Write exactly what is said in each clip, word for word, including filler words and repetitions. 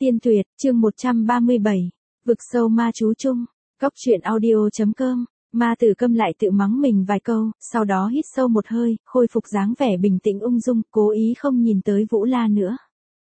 Tiên tuyệt, chương một trăm ba mươi bảy, vực sâu ma chú chung, cóc truyện audio.com, ma tử câm lại tự mắng mình vài câu, sau đó hít sâu một hơi, khôi phục dáng vẻ bình tĩnh ung dung, cố ý không nhìn tới Vũ La nữa.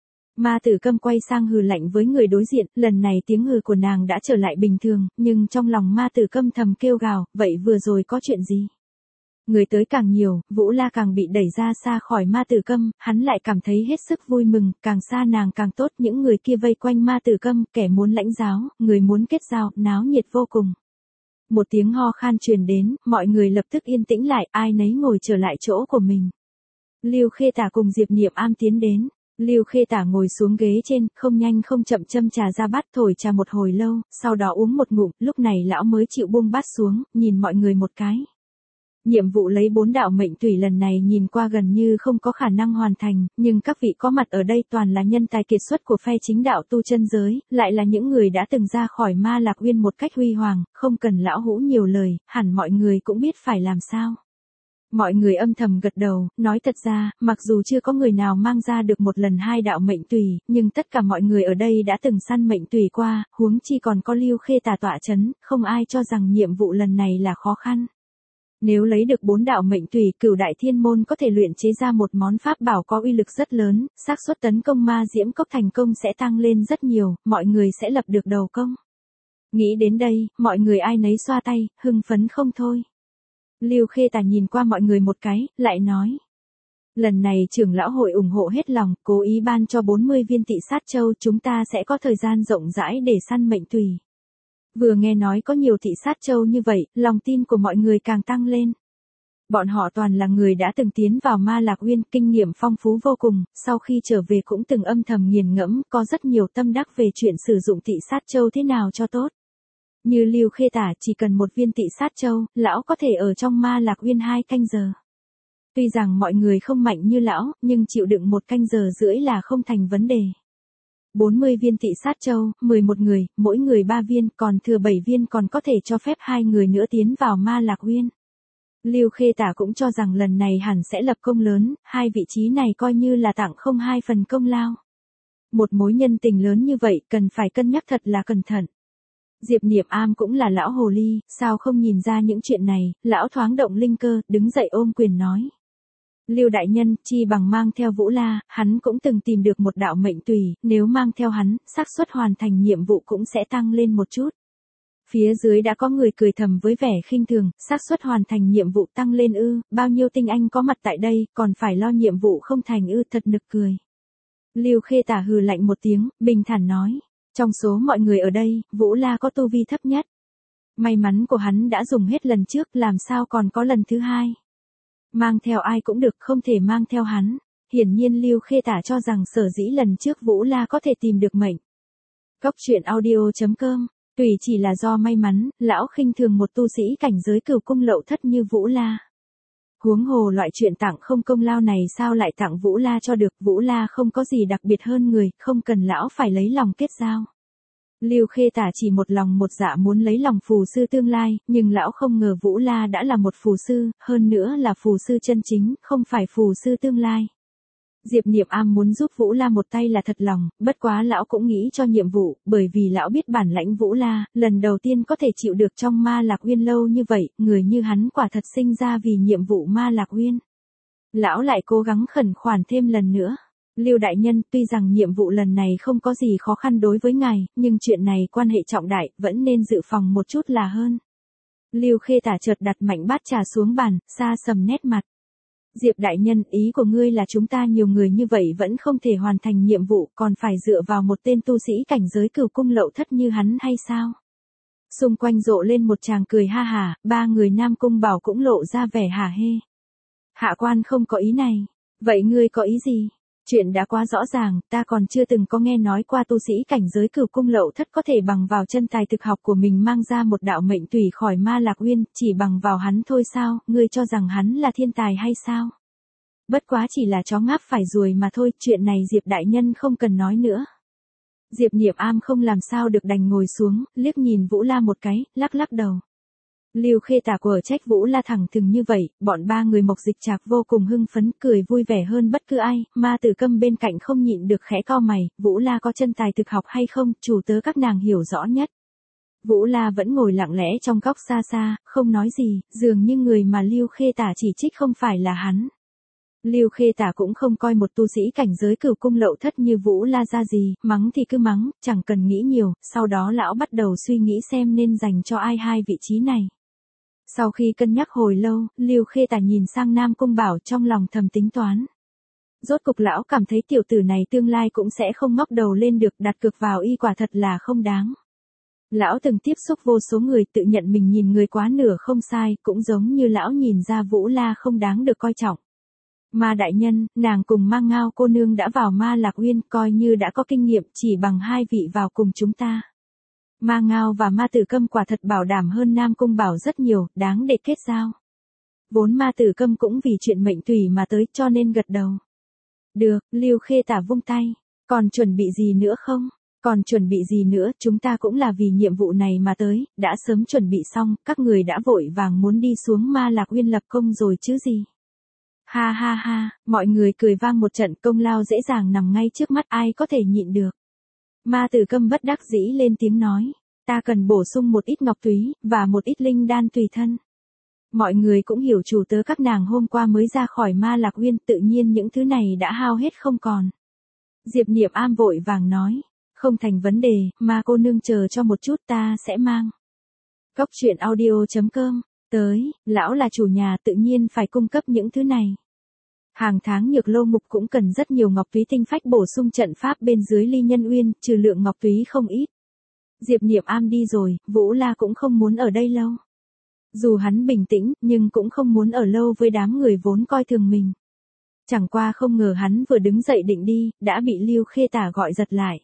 Ma tử câm quay sang hừ lạnh với người đối diện, lần này tiếng hừ của nàng đã trở lại bình thường, nhưng trong lòng ma tử câm thầm kêu gào, vậy vừa rồi có chuyện gì? Người tới càng nhiều, Vũ La càng bị đẩy ra xa khỏi ma tử câm, hắn lại cảm thấy hết sức vui mừng, càng xa nàng càng tốt, những người kia vây quanh ma tử câm, kẻ muốn lãnh giáo, người muốn kết giao, náo nhiệt vô cùng. Một tiếng ho khan truyền đến, mọi người lập tức yên tĩnh lại, ai nấy ngồi trở lại chỗ của mình. Lưu Khê Tả cùng Diệp Niệm Am tiến đến. Lưu Khê Tả ngồi xuống ghế trên, không nhanh không chậm châm trà ra bát thổi trà một hồi lâu, sau đó uống một ngụm, lúc này lão mới chịu buông bát xuống, nhìn mọi người một cái. Nhiệm vụ lấy bốn đạo mệnh tủy lần này nhìn qua gần như không có khả năng hoàn thành, nhưng các vị có mặt ở đây toàn là nhân tài kiệt xuất của phe chính đạo tu chân giới, lại là những người đã từng ra khỏi Ma Lạc Uyên một cách huy hoàng, không cần lão hũ nhiều lời, hẳn mọi người cũng biết phải làm sao. Mọi người âm thầm gật đầu, nói thật ra, mặc dù chưa có người nào mang ra được một lần hai đạo mệnh tùy, nhưng tất cả mọi người ở đây đã từng săn mệnh tùy qua, huống chi còn có Lưu Khê Tả tọa chấn, không ai cho rằng nhiệm vụ lần này là khó khăn. Nếu lấy được bốn đạo mệnh tùy, Cửu Đại Thiên Môn có thể luyện chế ra một món pháp bảo có uy lực rất lớn, xác suất tấn công ma diễm cốc thành công sẽ tăng lên rất nhiều, mọi người sẽ lập được đầu công. Nghĩ đến đây, mọi người ai nấy xoa tay, hưng phấn không thôi. Lưu Khê Tả nhìn qua mọi người một cái, lại nói. Lần này trưởng lão hội ủng hộ hết lòng, cố ý ban cho bốn mươi viên Tị Sát Châu, chúng ta sẽ có thời gian rộng rãi để săn mệnh tùy. Vừa nghe nói có nhiều Tị Sát Châu như vậy, lòng tin của mọi người càng tăng lên. Bọn họ toàn là người đã từng tiến vào Ma Lạc Uyên, kinh nghiệm phong phú vô cùng, sau khi trở về cũng từng âm thầm nghiền ngẫm, có rất nhiều tâm đắc về chuyện sử dụng Tị Sát Châu thế nào cho tốt. Như Lưu Khê Tả chỉ cần một viên Tị Sát Châu, lão có thể ở trong Ma Lạc Uyên hai canh giờ. Tuy rằng mọi người không mạnh như lão, nhưng chịu đựng một canh giờ rưỡi là không thành vấn đề. bốn mươi viên Tị Sát Châu, mười một người, mỗi người ba viên, còn thừa bảy viên còn có thể cho phép hai người nữa tiến vào Ma Lạc Uyên. Lưu Khê Tả cũng cho rằng lần này hẳn sẽ lập công lớn, hai vị trí này coi như là tặng không hai phần công lao. Một mối nhân tình lớn như vậy, cần phải cân nhắc thật là cẩn thận. Diệp Niệm Am cũng là lão hồ ly, sao không nhìn ra những chuyện này, lão thoáng động linh cơ, đứng dậy ôm quyền nói. Lưu đại nhân, chi bằng mang theo Vũ La, hắn cũng từng tìm được một đạo mệnh tùy, nếu mang theo hắn, xác suất hoàn thành nhiệm vụ cũng sẽ tăng lên một chút. Phía dưới đã có người cười thầm với vẻ khinh thường, xác suất hoàn thành nhiệm vụ tăng lên ư, bao nhiêu tinh anh có mặt tại đây, còn phải lo nhiệm vụ không thành ư, thật nực cười. Lưu Khê Tả hừ lạnh một tiếng, bình thản nói. Trong số mọi người ở đây, Vũ La có tu vi thấp nhất. May mắn của hắn đã dùng hết lần trước, làm sao còn có lần thứ hai. Mang theo ai cũng được, không thể mang theo hắn. Hiển nhiên Lưu Khê Tả cho rằng sở dĩ lần trước Vũ La có thể tìm được mệnh. Cóc truyện audio.com, tùy chỉ là do may mắn, lão khinh thường một tu sĩ cảnh giới cửu cung lậu thất như Vũ La. Huống hồ loại chuyện tặng không công lao này sao lại tặng Vũ La cho được, Vũ La không có gì đặc biệt hơn người, không cần lão phải lấy lòng kết giao. Lưu Khê Tả chỉ một lòng một dạ muốn lấy lòng phù sư tương lai, nhưng lão không ngờ Vũ La đã là một phù sư, hơn nữa là phù sư chân chính, không phải phù sư tương lai. Diệp Niệm Am muốn giúp Vũ La một tay là thật lòng, bất quá lão cũng nghĩ cho nhiệm vụ, bởi vì lão biết bản lãnh Vũ La, lần đầu tiên có thể chịu được trong Ma Lạc Uyên lâu như vậy, người như hắn quả thật sinh ra vì nhiệm vụ Ma Lạc Uyên. Lão lại cố gắng khẩn khoản thêm lần nữa. Lưu đại nhân, tuy rằng nhiệm vụ lần này không có gì khó khăn đối với ngài, nhưng chuyện này quan hệ trọng đại, vẫn nên dự phòng một chút là hơn. Lưu Khê Tả chợt đặt mạnh bát trà xuống bàn, xa sầm nét mặt. Diệp đại nhân, ý của ngươi là chúng ta nhiều người như vậy vẫn không thể hoàn thành nhiệm vụ, còn phải dựa vào một tên tu sĩ cảnh giới cửu cung lậu thất như hắn hay sao? Xung quanh rộ lên một tràng cười ha hả, ba người Nam Cung Bảo cũng lộ ra vẻ hả hê. Hạ quan không có ý này. Vậy ngươi có ý gì? Chuyện đã quá rõ ràng, ta còn chưa từng có nghe nói qua tu sĩ cảnh giới cửu cung lậu thất có thể bằng vào chân tài thực học của mình mang ra một đạo mệnh tùy khỏi Ma Lạc Uyên, chỉ bằng vào hắn thôi sao, ngươi cho rằng hắn là thiên tài hay sao? Bất quá chỉ là chó ngáp phải ruồi mà thôi, chuyện này Diệp đại nhân không cần nói nữa. Diệp Niệm Am không làm sao được đành ngồi xuống, liếc nhìn Vũ La một cái, lắc lắc đầu. Lưu Khê Tả của trách Vũ La thẳng thừng như vậy, bọn ba người Mộc Dịch Trạc vô cùng hưng phấn, cười vui vẻ hơn bất cứ ai, Ma Tử Câm bên cạnh không nhịn được khẽ cau mày, Vũ La có chân tài thực học hay không, chủ tớ các nàng hiểu rõ nhất. Vũ La vẫn ngồi lặng lẽ trong góc xa xa, không nói gì, dường như người mà Lưu Khê Tả chỉ trích không phải là hắn. Lưu Khê Tả cũng không coi một tu sĩ cảnh giới Cửu cung lậu thất như Vũ La ra gì, mắng thì cứ mắng, chẳng cần nghĩ nhiều, sau đó lão bắt đầu suy nghĩ xem nên dành cho ai hai vị trí này. Sau khi cân nhắc hồi lâu, Lưu Khê Tả nhìn sang Nam Cung Bảo trong lòng thầm tính toán. Rốt cục lão cảm thấy tiểu tử này tương lai cũng sẽ không ngóc đầu lên được, đặt cược vào y quả thật là không đáng. Lão từng tiếp xúc vô số người tự nhận mình nhìn người quá nửa không sai, cũng giống như lão nhìn ra Vũ La không đáng được coi trọng. Ma đại nhân, nàng cùng Ma Ngao cô nương đã vào Ma Lạc Uyên, coi như đã có kinh nghiệm, chỉ bằng hai vị vào cùng chúng ta. Ma Ngao và Ma Tử Câm quả thật bảo đảm hơn Nam Cung Bảo rất nhiều, đáng để kết giao. Vốn Ma Tử Câm cũng vì chuyện mệnh tùy mà tới cho nên gật đầu. Được, Lưu Khê Tả vung tay, còn chuẩn bị gì nữa không? Còn chuẩn bị gì nữa, chúng ta cũng là vì nhiệm vụ này mà tới, đã sớm chuẩn bị xong, các người đã vội vàng muốn đi xuống Ma Lạc Uyên lập công rồi chứ gì. Ha ha ha, mọi người cười vang một trận, công lao dễ dàng nằm ngay trước mắt, ai có thể nhịn được. Ma Tử Câm bất đắc dĩ lên tiếng nói, ta cần bổ sung một ít ngọc túy, và một ít linh đan tùy thân. Mọi người cũng hiểu chủ tớ các nàng hôm qua mới ra khỏi Ma Lạc Uyên, tự nhiên những thứ này đã hao hết không còn. Diệp Niệm Am vội vàng nói, không thành vấn đề, Ma cô nương chờ cho một chút ta sẽ mang. Cốc truyện audio chấm com, tới, lão là chủ nhà tự nhiên phải cung cấp những thứ này. Hàng tháng Nhược Lô Mục cũng cần rất nhiều ngọc túy tinh phách bổ sung trận pháp bên dưới Ly Nhân Uyên, trừ lượng ngọc túy không ít. Diệp Niệm Am đi rồi, Vũ La cũng không muốn ở đây lâu. Dù hắn bình tĩnh, nhưng cũng không muốn ở lâu với đám người vốn coi thường mình. Chẳng qua không ngờ hắn vừa đứng dậy định đi, đã bị Lưu Khê Tả gọi giật lại.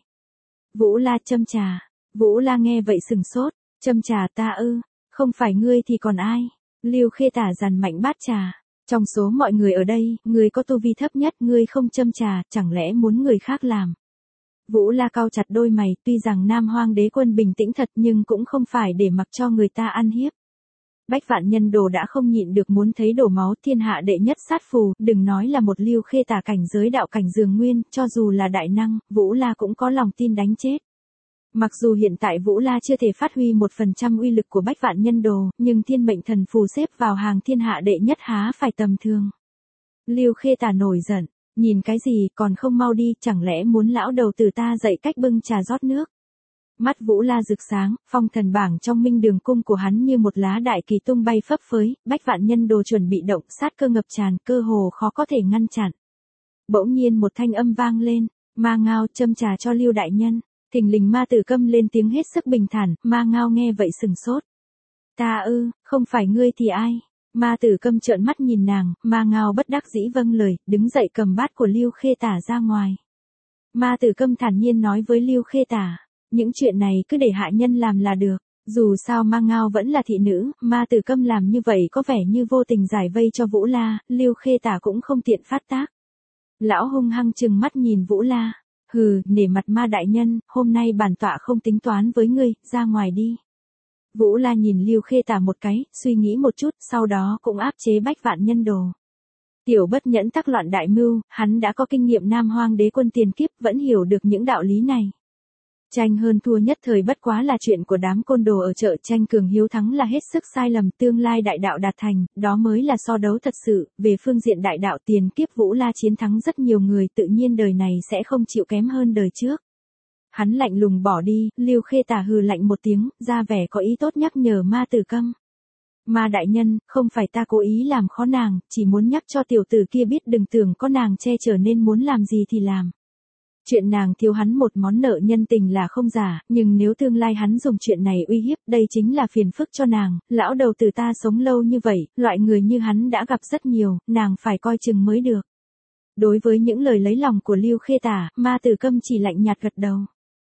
Vũ La châm trà. Vũ La nghe vậy sừng sốt, châm trà ta ư, không phải ngươi thì còn ai? Lưu Khê Tả dằn mạnh bát trà. Trong số mọi người ở đây, ngươi có tu vi thấp nhất, ngươi không châm trà, chẳng lẽ muốn người khác làm? Vũ La cau chặt đôi mày, tuy rằng Nam Hoang Đế Quân bình tĩnh thật nhưng cũng không phải để mặc cho người ta ăn hiếp. Bách Vạn Nhân Đồ đã không nhịn được muốn thấy đổ máu, thiên hạ đệ nhất sát phù, đừng nói là một Lưu Khê Tả cảnh giới đạo cảnh dường nguyên, cho dù là đại năng, Vũ La cũng có lòng tin đánh chết. Mặc dù hiện tại Vũ La chưa thể phát huy một phần trăm uy lực của Bách Vạn Nhân Đồ, nhưng thiên mệnh thần phù xếp vào hàng thiên hạ đệ nhất há phải tầm thường. Lưu Khê Tả nổi giận, nhìn cái gì còn không mau đi, chẳng lẽ muốn lão đầu tử ta dạy cách bưng trà rót nước. Mắt Vũ La rực sáng, phong thần bảng trong minh đường cung của hắn như một lá đại kỳ tung bay phấp phới, Bách Vạn Nhân Đồ chuẩn bị động, sát cơ ngập tràn, cơ hồ khó có thể ngăn chặn. Bỗng nhiên một thanh âm vang lên, Ma Ngao châm trà cho Lưu đại nhân. Thình lình Ma Tử Câm lên tiếng hết sức bình thản, Ma Ngao nghe vậy sừng sốt. Ta ư, không phải ngươi thì ai? Ma Tử Câm trợn mắt nhìn nàng, Ma Ngao bất đắc dĩ vâng lời, đứng dậy cầm bát của Lưu Khê Tả ra ngoài. Ma Tử Câm thản nhiên nói với Lưu Khê Tả, những chuyện này cứ để hạ nhân làm là được. Dù sao Ma Ngao vẫn là thị nữ, Ma Tử Câm làm như vậy có vẻ như vô tình giải vây cho Vũ La, Lưu Khê Tả cũng không tiện phát tác. Lão hung hăng trừng mắt nhìn Vũ La. Hừ, nể mặt Ma đại nhân, hôm nay bản tọa không tính toán với ngươi, ra ngoài đi. Vũ La nhìn Lưu Khê Tả một cái, suy nghĩ một chút, sau đó cũng áp chế Bách Vạn Nhân Đồ. Tiểu bất nhẫn tắc loạn đại mưu, hắn đã có kinh nghiệm Nam Hoang Đế Quân tiền kiếp, vẫn hiểu được những đạo lý này. Tranh hơn thua nhất thời bất quá là chuyện của đám côn đồ ở chợ, tranh cường hiếu thắng là hết sức sai lầm, tương lai đại đạo đạt thành, đó mới là so đấu thật sự. Về phương diện đại đạo tiền kiếp Vũ La chiến thắng rất nhiều người, tự nhiên đời này sẽ không chịu kém hơn đời trước. Hắn lạnh lùng bỏ đi, Lưu Khê Tả hừ lạnh một tiếng, ra vẻ có ý tốt nhắc nhở Ma Tử Câm. Ma đại nhân, không phải ta cố ý làm khó nàng, chỉ muốn nhắc cho tiểu tử kia biết đừng tưởng có nàng che chở nên muốn làm gì thì làm. Chuyện nàng thiếu hắn một món nợ nhân tình là không giả, nhưng nếu tương lai hắn dùng chuyện này uy hiếp, đây chính là phiền phức cho nàng, lão đầu tử ta sống lâu như vậy, loại người như hắn đã gặp rất nhiều, nàng phải coi chừng mới được. Đối với những lời lấy lòng của Lưu Khê Tả, Ma Tử Câm chỉ lạnh nhạt gật đầu.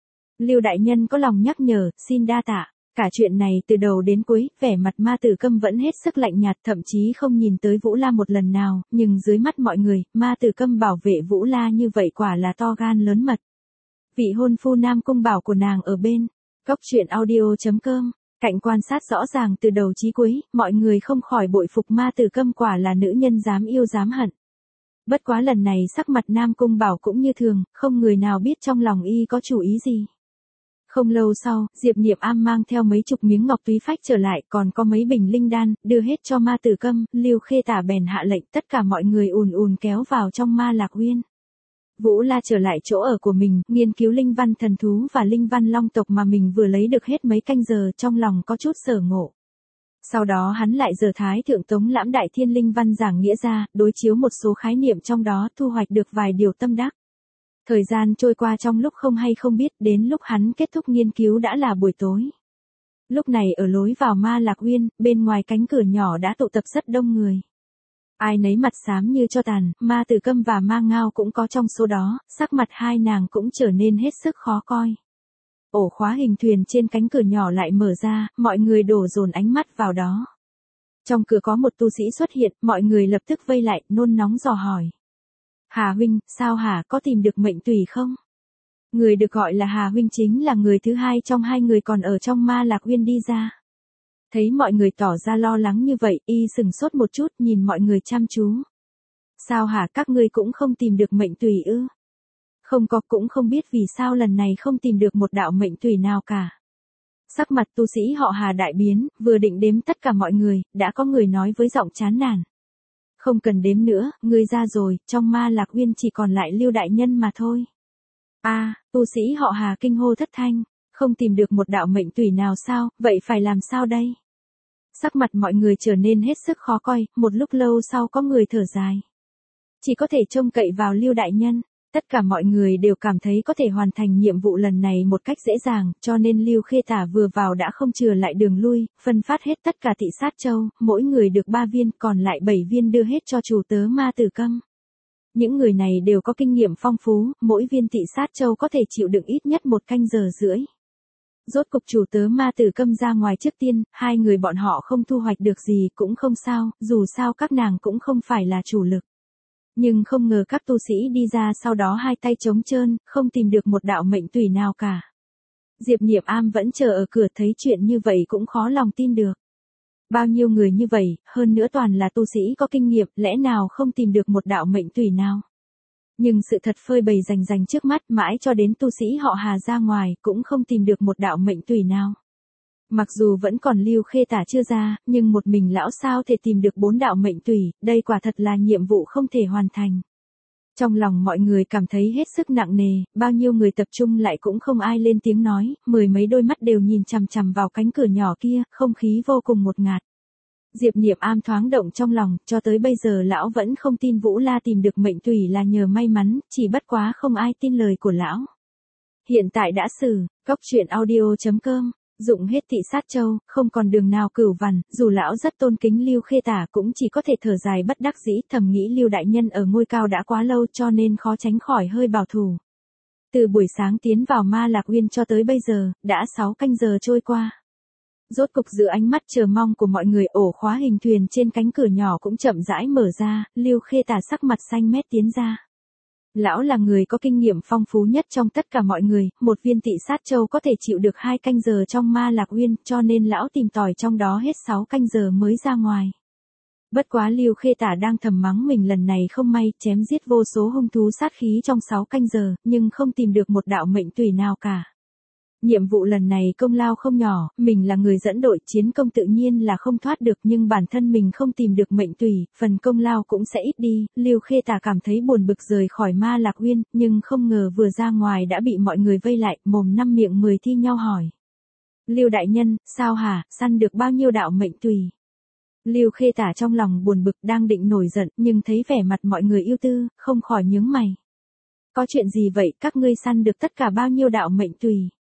Lưu đại nhân có lòng nhắc nhở, xin đa tạ. Cả chuyện này từ đầu đến cuối, vẻ mặt Ma Tử Câm vẫn hết sức lạnh nhạt, thậm chí không nhìn tới Vũ La một lần nào, nhưng dưới mắt mọi người, Ma Tử Câm bảo vệ Vũ La như vậy quả là to gan lớn mật. Vị hôn phu Nam Cung Bảo của nàng ở bên. Cốc truyện audio chấm com Cạnh quan sát rõ ràng từ đầu chí cuối, mọi người không khỏi bội phục Ma Tử Câm, quả là nữ nhân dám yêu dám hận. Bất quá lần này sắc mặt Nam Cung Bảo cũng như thường, không người nào biết trong lòng y có chủ ý gì. Không lâu sau, Diệp Niệm Am mang theo mấy chục miếng ngọc túy phách trở lại, còn có mấy bình linh đan, đưa hết cho Ma Tử Câm. Lưu Khê Tả bèn hạ lệnh tất cả mọi người ùn ùn kéo vào trong Ma Lạc Uyên. Vũ La trở lại chỗ ở của mình, nghiên cứu linh văn thần thú và linh văn long tộc mà mình vừa lấy được hết mấy canh giờ, trong lòng có chút sở ngộ. Sau đó hắn lại giở Thái Thượng Tống Lãm Đại Thiên Linh Văn giảng nghĩa ra, đối chiếu một số khái niệm trong đó, thu hoạch được vài điều tâm đắc. Thời gian trôi qua trong lúc không hay không biết, đến lúc hắn kết thúc nghiên cứu đã là buổi tối. Lúc này ở lối vào Ma Lạc Uyên, bên ngoài cánh cửa nhỏ đã tụ tập rất đông người. Ai nấy mặt xám như tro tàn, Ma Tử Câm và Ma Ngao cũng có trong số đó, sắc mặt hai nàng cũng trở nên hết sức khó coi. Ổ khóa hình thuyền trên cánh cửa nhỏ lại mở ra, mọi người đổ dồn ánh mắt vào đó. Trong cửa có một tu sĩ xuất hiện, mọi người lập tức vây lại, nôn nóng dò hỏi. Hà huynh, sao hả, có tìm được mệnh tùy không? Người được gọi là Hà huynh chính là người thứ hai trong hai người còn ở trong Ma Lạc Uyên đi ra. Thấy mọi người tỏ ra lo lắng như vậy, y sừng sốt một chút, nhìn mọi người chăm chú. Sao hả, các ngươi cũng không tìm được mệnh tùy ư? Không có, cũng không biết vì sao lần này không tìm được một đạo mệnh tùy nào cả. Sắc mặt tu sĩ họ Hà đại biến, vừa định đếm tất cả mọi người, đã có người nói với giọng chán nản. Không cần đếm nữa, ngươi ra rồi, trong Ma Lạc Uyên chỉ còn lại Lưu đại nhân mà thôi. A, à, tu sĩ họ Hà kinh hô thất thanh, không tìm được một đạo mệnh tùy nào sao, vậy phải làm sao đây? Sắc mặt mọi người trở nên hết sức khó coi, một lúc lâu sau có người thở dài. Chỉ có thể trông cậy vào Lưu đại nhân. Tất cả mọi người đều cảm thấy có thể hoàn thành nhiệm vụ lần này một cách dễ dàng, cho nên Lưu Khê Tả vừa vào đã không chừa lại đường lui, phân phát hết tất cả thị sát châu, mỗi người được ba viên, còn lại bảy viên đưa hết cho chủ tớ Ma Tử Câm. Những người này đều có kinh nghiệm phong phú, mỗi viên thị sát châu có thể chịu đựng ít nhất một canh giờ rưỡi. Rốt cục chủ tớ Ma Tử Câm ra ngoài trước tiên, hai người bọn họ không thu hoạch được gì cũng không sao, dù sao các nàng cũng không phải là chủ lực. Nhưng không ngờ các tu sĩ đi ra sau đó hai tay trống trơn, không tìm được một đạo mệnh tùy nào cả. Diệp Niệm Am vẫn chờ ở cửa, thấy chuyện như vậy cũng khó lòng tin được. Bao nhiêu người như vậy, hơn nữa toàn là tu sĩ có kinh nghiệm, lẽ nào không tìm được một đạo mệnh tùy nào? Nhưng sự thật phơi bày rành rành trước mắt, mãi cho đến tu sĩ họ Hà ra ngoài, cũng không tìm được một đạo mệnh tùy nào. Mặc dù vẫn còn Lưu Khê Tả chưa ra, nhưng một mình lão sao thể tìm được bốn đạo mệnh tùy, đây quả thật là nhiệm vụ không thể hoàn thành. Trong lòng mọi người cảm thấy hết sức nặng nề, bao nhiêu người tập trung lại cũng không ai lên tiếng nói, mười mấy đôi mắt đều nhìn chằm chằm vào cánh cửa nhỏ kia, không khí vô cùng ngột ngạt. Diệp Niệm Am thoáng động trong lòng, cho tới bây giờ lão vẫn không tin Vũ La tìm được mệnh tùy là nhờ may mắn, chỉ bất quá không ai tin lời của lão. Hiện tại đã xử, cóc truyện audio chấm com. Dụng hết thị sát châu, không còn đường nào cửu vằn, dù lão rất tôn kính Lưu Khê Tả cũng chỉ có thể thở dài bất đắc dĩ, thầm nghĩ Lưu đại nhân ở ngôi cao đã quá lâu cho nên khó tránh khỏi hơi bảo thủ. Từ buổi sáng tiến vào Ma Lạc Uyên cho tới bây giờ, đã sáu canh giờ trôi qua. Rốt cục giữa ánh mắt chờ mong của mọi người, ổ khóa hình thuyền trên cánh cửa nhỏ cũng chậm rãi mở ra, Lưu Khê Tả sắc mặt xanh mét tiến ra. Lão là người có kinh nghiệm phong phú nhất trong tất cả mọi người, một viên thị sát châu có thể chịu được hai canh giờ trong Ma Lạc Uyên, cho nên lão tìm tòi trong đó hết sáu canh giờ mới ra ngoài. Bất quá Lưu Khê Tả đang thầm mắng mình lần này không may, chém giết vô số hung thú sát khí trong sáu canh giờ, nhưng không tìm được một đạo mệnh tùy nào cả. Nhiệm vụ lần này công lao không nhỏ, mình là người dẫn đội, chiến công tự nhiên là không thoát được, nhưng bản thân mình không tìm được mệnh tùy, phần công lao cũng sẽ ít đi. Lưu Khê Tả cảm thấy buồn bực rời khỏi Ma Lạc Uyên, nhưng không ngờ vừa ra ngoài đã bị mọi người vây lại, mồm năm miệng mười thi nhau hỏi. Lưu đại nhân, sao hả, săn được bao nhiêu đạo mệnh tùy? Lưu Khê Tả trong lòng buồn bực đang định nổi giận, nhưng thấy vẻ mặt mọi người ưu tư, không khỏi nhướng mày. Có chuyện gì vậy, các ngươi săn được tất cả bao nhiêu đạo mệnh tùy?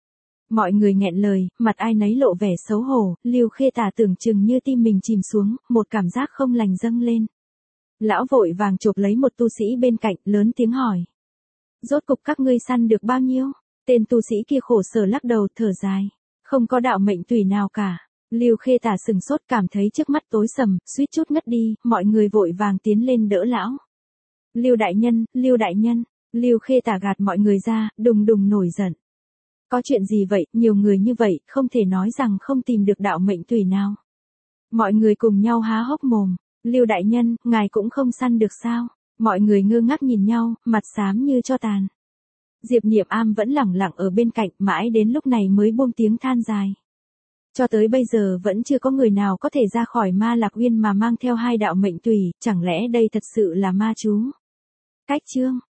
Mọi người nghẹn lời, mặt ai nấy lộ vẻ xấu hổ, Lưu Khê Tả tưởng chừng như tim mình chìm xuống, một cảm giác không lành dâng lên. Lão vội vàng chộp lấy một tu sĩ bên cạnh, lớn tiếng hỏi. Rốt cục các ngươi săn được bao nhiêu? Tên tu sĩ kia khổ sở lắc đầu, thở dài. Không có đạo mệnh tùy nào cả. Lưu Khê Tả sừng sốt, cảm thấy trước mắt tối sầm, suýt chút ngất đi, mọi người vội vàng tiến lên đỡ lão. Lưu đại nhân, Lưu đại nhân, Lưu Khê Tả gạt mọi người ra, đùng đùng nổi giận. Có chuyện gì vậy, nhiều người như vậy, không thể nói rằng không tìm được đạo mệnh tùy nào. Mọi người cùng nhau há hốc mồm, Lưu đại nhân, ngài cũng không săn được sao? Mọi người ngơ ngác nhìn nhau, mặt xám như tro tàn. Diệp Niệm Am vẫn lẳng lặng ở bên cạnh, mãi đến lúc này mới buông tiếng than dài. Cho tới bây giờ vẫn chưa có người nào có thể ra khỏi Ma Lạc Uyên mà mang theo hai đạo mệnh tùy, chẳng lẽ đây thật sự là ma chú? Cách chương